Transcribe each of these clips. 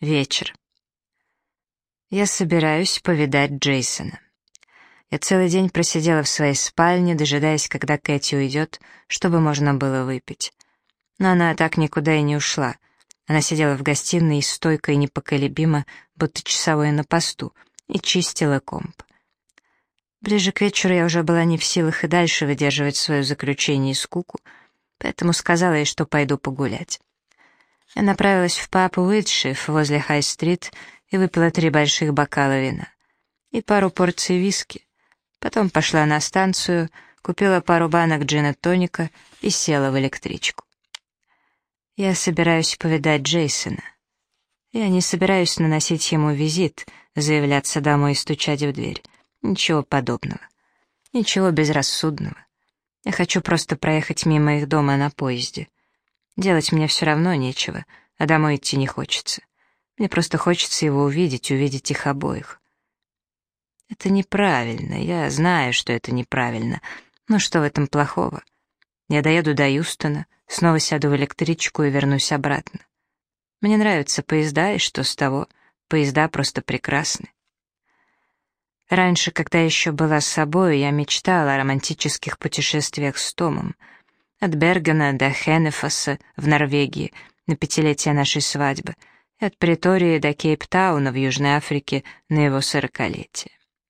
Вечер. Я собираюсь повидать Джейсона. Я целый день просидела в своей спальне, дожидаясь, когда Кэти уйдет, чтобы можно было выпить. Но она так никуда и не ушла. Она сидела в гостиной стойко и непоколебимо, будто часовой на посту, и чистила комп. Ближе к вечеру я уже была не в силах и дальше выдерживать свое заключение и скуку, поэтому сказала ей, что пойду погулять. Я направилась в паб Уитшиф возле Хай-стрит и выпила 3 больших бокала вина и пару порций виски. Потом пошла на станцию, купила пару банок джина-тоника и села в электричку. Я собираюсь повидать Джейсона. Я не собираюсь наносить ему визит, заявляться домой и стучать в дверь. Ничего подобного. Ничего безрассудного. Я хочу просто проехать мимо их дома на поезде. Делать мне все равно нечего, а домой идти не хочется. Мне просто хочется его увидеть их обоих. Это неправильно, я знаю, что это неправильно, но что в этом плохого? Я доеду до Юстона, снова сяду в электричку и вернусь обратно. Мне нравятся поезда, и что с того? Поезда просто прекрасны. Раньше, когда еще была с собой, я мечтала о романтических путешествиях с Томом. От Бергена до Хеннефосса в Норвегии на 5-летие нашей свадьбы, и от Претории до Кейптауна в Южной Африке на его 40-летие.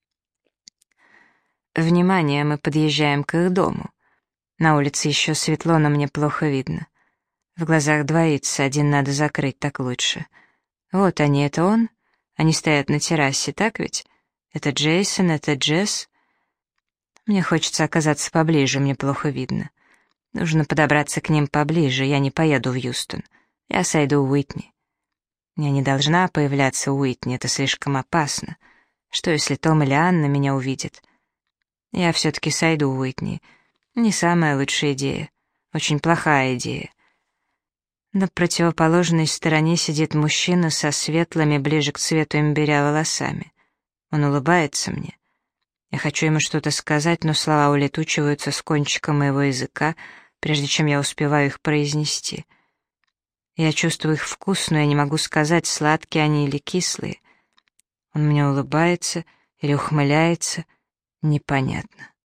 Внимание, мы подъезжаем к их дому. На улице еще светло, но мне плохо видно. В глазах двоится, один надо закрыть, так лучше. Вот они, это он? Они стоят на террасе, так ведь? Это Джейсон, это Джесс. Мне хочется оказаться поближе, мне плохо видно. Нужно подобраться к ним поближе, я не поеду в Юстон. Я сойду у Уитни. Я не должна появляться у Уитни, это слишком опасно. Что, если Том или Анна меня увидят? Я все-таки сойду у Уитни. Не самая лучшая идея. Очень плохая идея. На противоположной стороне сидит мужчина со светлыми, ближе к цвету имбиря волосами. Он улыбается мне. Я хочу ему что-то сказать, но слова улетучиваются с кончика моего языка, прежде чем я успеваю их произнести. Я чувствую их вкус, но я не могу сказать, сладкие они или кислые. Он мне улыбается или ухмыляется, непонятно.